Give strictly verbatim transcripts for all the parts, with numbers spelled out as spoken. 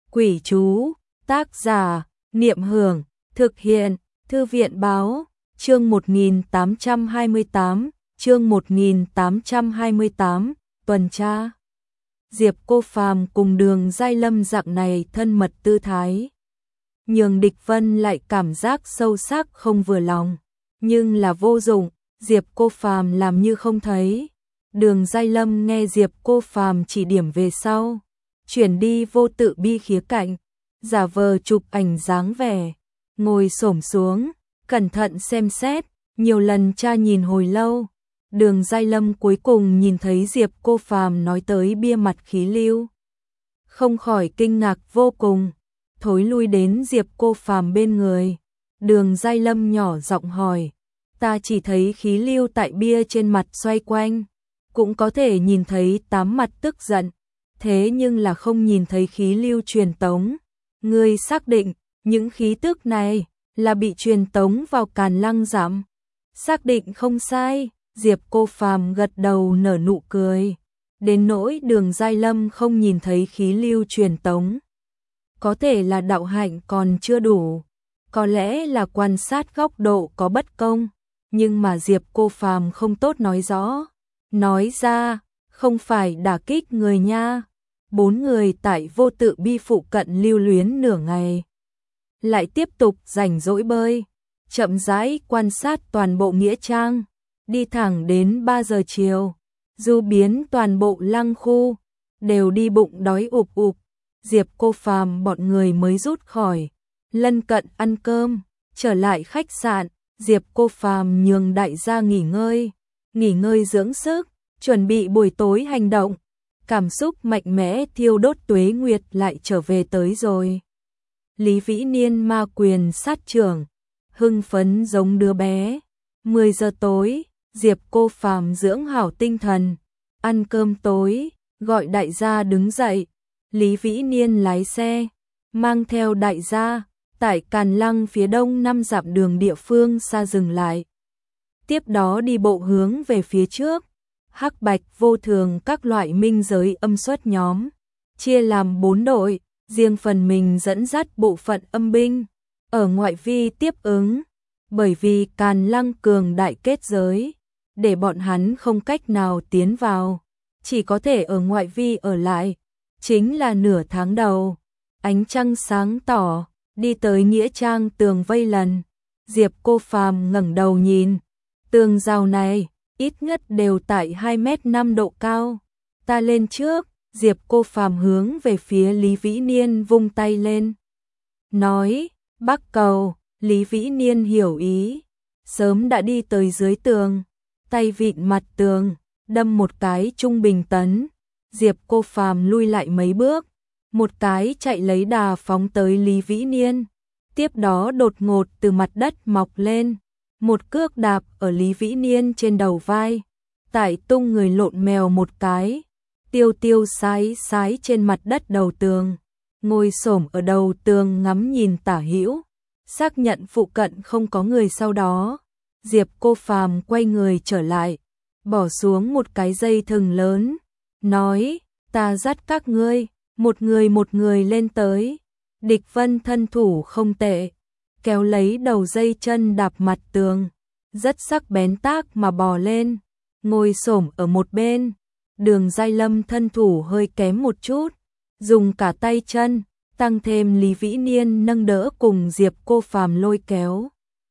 Quỷ chú, tác giả, Niệm Hưởng, thực hiện, Thư viện Báo, chương một nghìn tám trăm hai mươi tám, chương một nghìn tám trăm hai mươi tám, tuần tra. Diệp Cô Phàm cùng Đường Giai Lâm dạng này thân mật tư thái, nhường Địch Vân lại cảm giác sâu sắc không vừa lòng, nhưng là vô dụng, Diệp Cô Phàm làm như không thấy. Đường Giai Lâm nghe Diệp Cô Phàm chỉ điểm về sau, chuyển đi vô tự bi khía cạnh, giả vờ chụp ảnh dáng vẻ, ngồi xổm xuống, cẩn thận xem xét, nhiều lần tra nhìn hồi lâu. Đường Giai Lâm cuối cùng nhìn thấy Diệp Cô Phàm nói tới bia mặt khí lưu, không khỏi kinh ngạc vô cùng, thối lui đến Diệp Cô Phàm bên người. Đường Giai Lâm nhỏ giọng hỏi, ta chỉ thấy khí lưu tại bia trên mặt xoay quanh, cũng có thể nhìn thấy tám mặt tức giận, thế nhưng là không nhìn thấy khí lưu truyền tống. Ngươi xác định những khí tức này là bị truyền tống vào Càn Lăng Dặm? Xác định không sai. Diệp Cô Phàm gật đầu nở nụ cười. Đến nỗi Đường Giai Lâm không nhìn thấy khí lưu truyền tống, có thể là đạo hạnh còn chưa đủ, có lẽ là quan sát góc độ có bất công, nhưng mà Diệp Cô Phàm không tốt nói rõ, nói ra, không phải đả kích người nha. Bốn người tại vô tự bi phụ cận lưu luyến nửa ngày, lại tiếp tục rảnh rỗi bơi, chậm rãi quan sát toàn bộ nghĩa trang, đi thẳng đến ba giờ chiều, du biến toàn bộ lăng khu, đều đi bụng đói ụp ụp. Diệp Cô Phàm bọn người mới rút khỏi lân cận ăn cơm, trở lại khách sạn. Diệp Cô Phàm nhường đại gia nghỉ ngơi, nghỉ ngơi dưỡng sức, chuẩn bị buổi tối hành động. Cảm xúc mạnh mẽ thiêu đốt tuế nguyệt lại trở về tới rồi. Lý Vĩ Niên ma quyền sát trưởng, hưng phấn giống đứa bé. mười giờ tối, Diệp Cô Phàm dưỡng hảo tinh thần, ăn cơm tối, gọi đại gia đứng dậy. Lý Vĩ Niên lái xe, mang theo đại gia, tại Càn Lăng phía đông năm dặm đường địa phương xa dừng lại. Tiếp đó đi bộ hướng về phía trước. Hắc Bạch Vô Thường các loại minh giới âm xuất nhóm, chia làm bốn đội, riêng phần mình dẫn dắt bộ phận âm binh, ở ngoại vi tiếp ứng, bởi vì Càn Lăng cường đại kết giới, để bọn hắn không cách nào tiến vào, chỉ có thể ở ngoại vi ở lại. Chính là nửa tháng đầu, ánh trăng sáng tỏ, đi tới nghĩa trang tường vây lần. Diệp Cô Phàm ngẩng đầu nhìn, tường rào này ít nhất đều tại hai mét năm độ cao. Ta lên trước. Diệp Cô Phàm hướng về phía Lý Vĩ Niên vung tay lên, nói, Bắc Cầu. Lý Vĩ Niên hiểu ý, sớm đã đi tới dưới tường, tay vịn mặt tường, đâm một cái trung bình tấn. Diệp Cô Phàm lui lại mấy bước, một cái chạy lấy đà phóng tới Lý Vĩ Niên, tiếp đó đột ngột từ mặt đất mọc lên, một cước đạp ở Lý Vĩ Niên trên đầu vai, tại tung người lộn mèo một cái, tiêu tiêu sái sái trên mặt đất đầu tường, ngồi xổm ở đầu tường ngắm nhìn tả hữu, xác nhận phụ cận không có người. Sau đó, Diệp Cô Phàm quay người trở lại, bỏ xuống một cái dây thừng lớn, nói, ta dắt các ngươi, một người một người lên tới. Địch Vân thân thủ không tệ, kéo lấy đầu dây chân đạp mặt tường, rất sắc bén tác mà bò lên, ngồi xổm ở một bên. Đường Giai Lâm thân thủ hơi kém một chút, dùng cả tay chân, tăng thêm Lý Vĩ Niên nâng đỡ cùng Diệp Cô Phàm lôi kéo,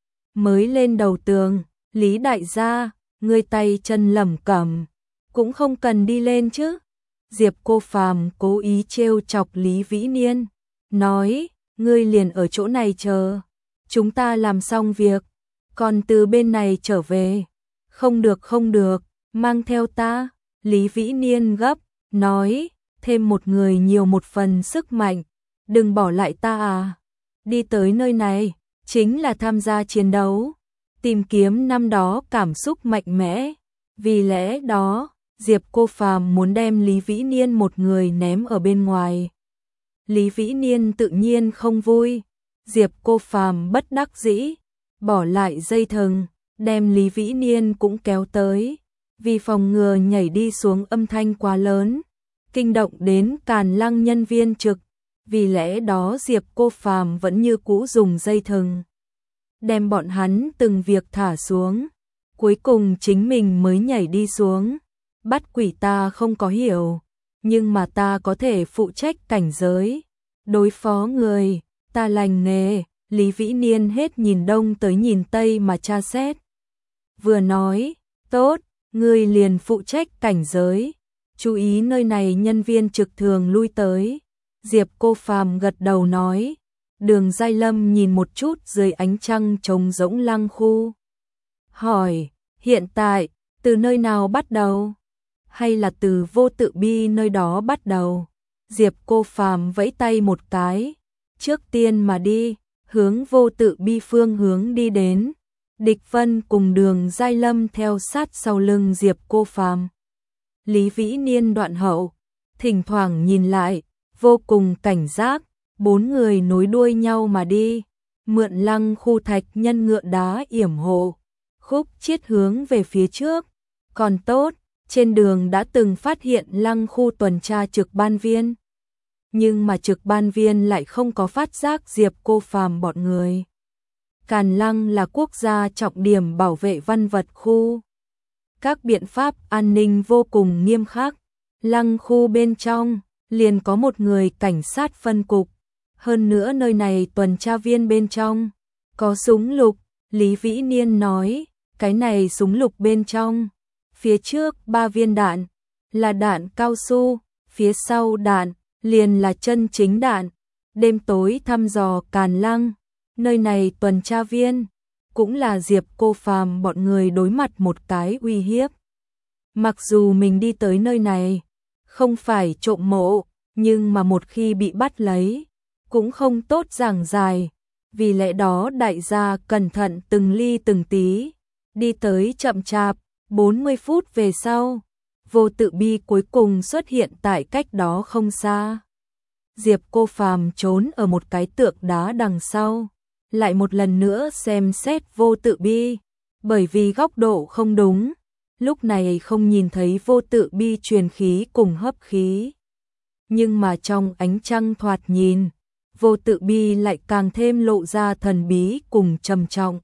mới lên đầu tường. Lý đại gia, ngươi tay chân lẩm cẩm, cũng không cần đi lên chứ. Diệp Cô Phàm cố ý trêu chọc Lý Vĩ Niên, nói, ngươi liền ở chỗ này chờ, chúng ta làm xong việc, còn từ bên này trở về. Không được không được, mang theo ta. Lý Vĩ Niên gấp, nói, thêm một người nhiều một phần sức mạnh, đừng bỏ lại ta à. Đi tới nơi này, chính là tham gia chiến đấu, tìm kiếm năm đó cảm xúc mạnh mẽ. Vì lẽ đó, Diệp Cô Phàm muốn đem Lý Vĩ Niên một người ném ở bên ngoài. Lý Vĩ Niên tự nhiên không vui. Diệp Cô Phàm bất đắc dĩ, bỏ lại dây thừng, đem Lý Vĩ Niên cũng kéo tới. Vì phòng ngừa nhảy đi xuống âm thanh quá lớn, kinh động đến Càn Lăng nhân viên trực, vì lẽ đó Diệp Cô Phàm vẫn như cũ dùng dây thừng đem bọn hắn từng việc thả xuống, cuối cùng chính mình mới nhảy đi xuống. Bắt quỷ ta không có hiểu, nhưng mà ta có thể phụ trách cảnh giới, đối phó người, ta lành nghề. Lý Vĩ Niên hết nhìn đông tới nhìn tây mà tra xét. Vừa nói, tốt, ngươi liền phụ trách cảnh giới, chú ý nơi này nhân viên trực thường lui tới. Diệp Cô Phàm gật đầu nói. Đường Giai Lâm nhìn một chút dưới ánh trăng trống rỗng lăng khu. Hỏi, hiện tại, từ nơi nào bắt đầu? Hay là từ Vô Tự Bi nơi đó bắt đầu? Diệp Cô Phàm vẫy tay một cái. Trước tiên mà đi, hướng Vô Tự Bi phương hướng đi đến. Địch Vân cùng Đường Giai Lâm theo sát sau lưng Diệp Cô Phàm. Lý Vĩ Niên đoạn hậu, thỉnh thoảng nhìn lại, vô cùng cảnh giác. Bốn người nối đuôi nhau mà đi, mượn lăng khu thạch nhân ngựa đá yểm hộ, khúc chiết hướng về phía trước. Còn tốt, trên đường đã từng phát hiện lăng khu tuần tra trực ban viên. Nhưng mà trực ban viên lại không có phát giác Diệp Cô Phàm bọn người. Càn Lăng là quốc gia trọng điểm bảo vệ văn vật khu. Các biện pháp an ninh vô cùng nghiêm khắc. Lăng khu bên trong, liền có một người cảnh sát phân cục. Hơn nữa nơi này tuần tra viên bên trong, có súng lục. Lý Vĩ Niên nói, cái này súng lục bên trong. Phía trước ba viên đạn, là đạn cao su, phía sau đạn, liền là chân chính đạn. Đêm tối thăm dò Càn Lăng, nơi này tuần tra viên, cũng là Diệp Cô Phàm bọn người đối mặt một cái uy hiếp. Mặc dù mình đi tới nơi này, không phải trộm mộ, nhưng mà một khi bị bắt lấy, cũng không tốt giảng dài. Vì lẽ đó đại gia cẩn thận từng ly từng tí, đi tới chậm chạp. bốn mươi phút về sau, Vô Tự Bi cuối cùng xuất hiện tại cách đó không xa. Diệp Cô Phàm trốn ở một cái tượng đá đằng sau, lại một lần nữa xem xét Vô Tự Bi, bởi vì góc độ không đúng, lúc này không nhìn thấy Vô Tự Bi truyền khí cùng hấp khí. Nhưng mà trong ánh trăng thoạt nhìn, Vô Tự Bi lại càng thêm lộ ra thần bí cùng trầm trọng.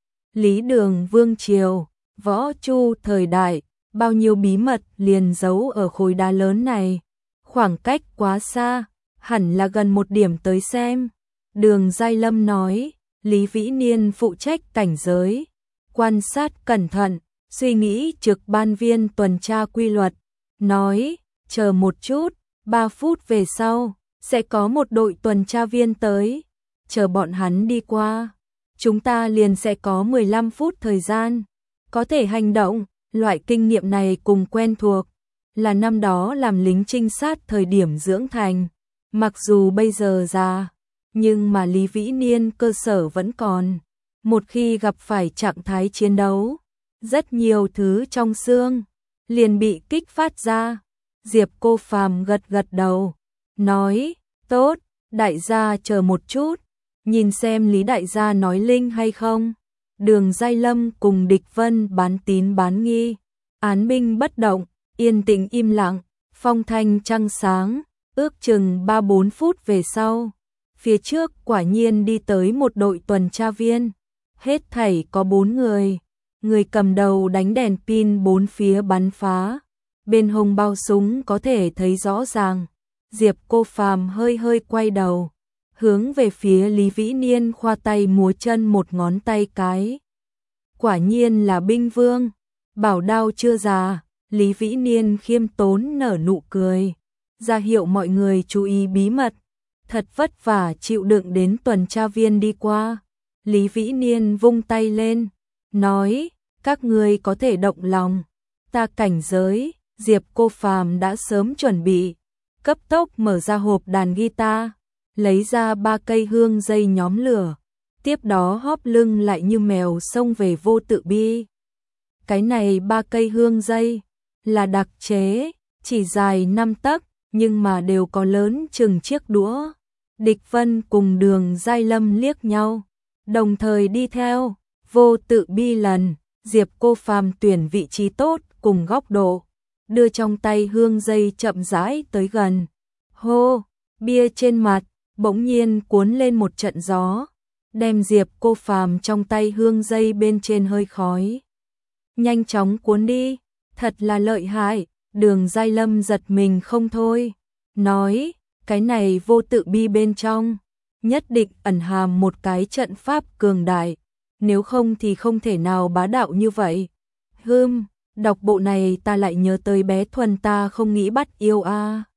Lý Đường Vương triều, Võ Chu thời đại, bao nhiêu bí mật liền giấu ở khối đá lớn này. Khoảng cách quá xa, hẳn là gần một điểm tới xem. Đường Giai Lâm nói, Lý Vĩ Niên phụ trách cảnh giới, quan sát cẩn thận, suy nghĩ trực ban viên tuần tra quy luật. Nói, chờ một chút, ba phút về sau, sẽ có một đội tuần tra viên tới. Chờ bọn hắn đi qua, chúng ta liền sẽ có mười lăm phút thời gian, có thể hành động. Loại kinh nghiệm này cùng quen thuộc, là năm đó làm lính trinh sát thời điểm dưỡng thành. Mặc dù bây giờ già, nhưng mà Lý Vĩ Niên cơ sở vẫn còn. Một khi gặp phải trạng thái chiến đấu, rất nhiều thứ trong xương liền bị kích phát ra. Diệp Cô Phàm gật gật đầu, nói, tốt, đại gia chờ một chút, nhìn xem Lý đại gia nói linh hay không. Đường Giai Lâm cùng Địch Vân bán tín bán nghi, án binh bất động, yên tĩnh im lặng, phong thanh trăng sáng. Ước chừng ba bốn phút về sau, phía trước quả nhiên đi tới một đội tuần tra viên, hết thảy có bốn người. Người cầm đầu đánh đèn pin bốn phía bắn phá, bên hông bao súng có thể thấy rõ ràng. Diệp Cô Phàm hơi hơi quay đầu, hướng về phía Lý Vĩ Niên khoa tay múa chân một ngón tay cái. Quả nhiên là binh vương, bảo đao chưa già. Lý Vĩ Niên khiêm tốn nở nụ cười, ra hiệu mọi người chú ý bí mật. Thật vất vả chịu đựng đến tuần tra viên đi qua. Lý Vĩ Niên vung tay lên, nói, các ngươi có thể động lòng. Ta cảnh giới, Diệp Cô Phàm đã sớm chuẩn bị, cấp tốc mở ra hộp đàn guitar, lấy ra ba cây hương dây nhóm lửa, tiếp đó hóp lưng lại như mèo xông về Vô Tự Bi. Cái này ba cây hương dây là đặc chế, chỉ dài năm tấc, nhưng mà đều có lớn chừng chiếc đũa. Địch Vân cùng Đường Giai Lâm liếc nhau, đồng thời đi theo. Vô Tự Bi lần, Diệp Cô Phàm tuyển vị trí tốt cùng góc độ, đưa trong tay hương dây chậm rãi tới gần. Hô, bia trên mặt, bỗng nhiên cuốn lên một trận gió, đem Diệp Cô Phàm trong tay hương dây bên trên hơi khói nhanh chóng cuốn đi, thật là lợi hại. Đường Giai Lâm giật mình không thôi, nói, cái này vô tự bi bên trong nhất định ẩn hàm một cái trận pháp cường đại, nếu không thì không thể nào bá đạo như vậy. Hừm, đọc bộ này ta lại nhớ tới bé Thuần ta không nghĩ bắt yêu a.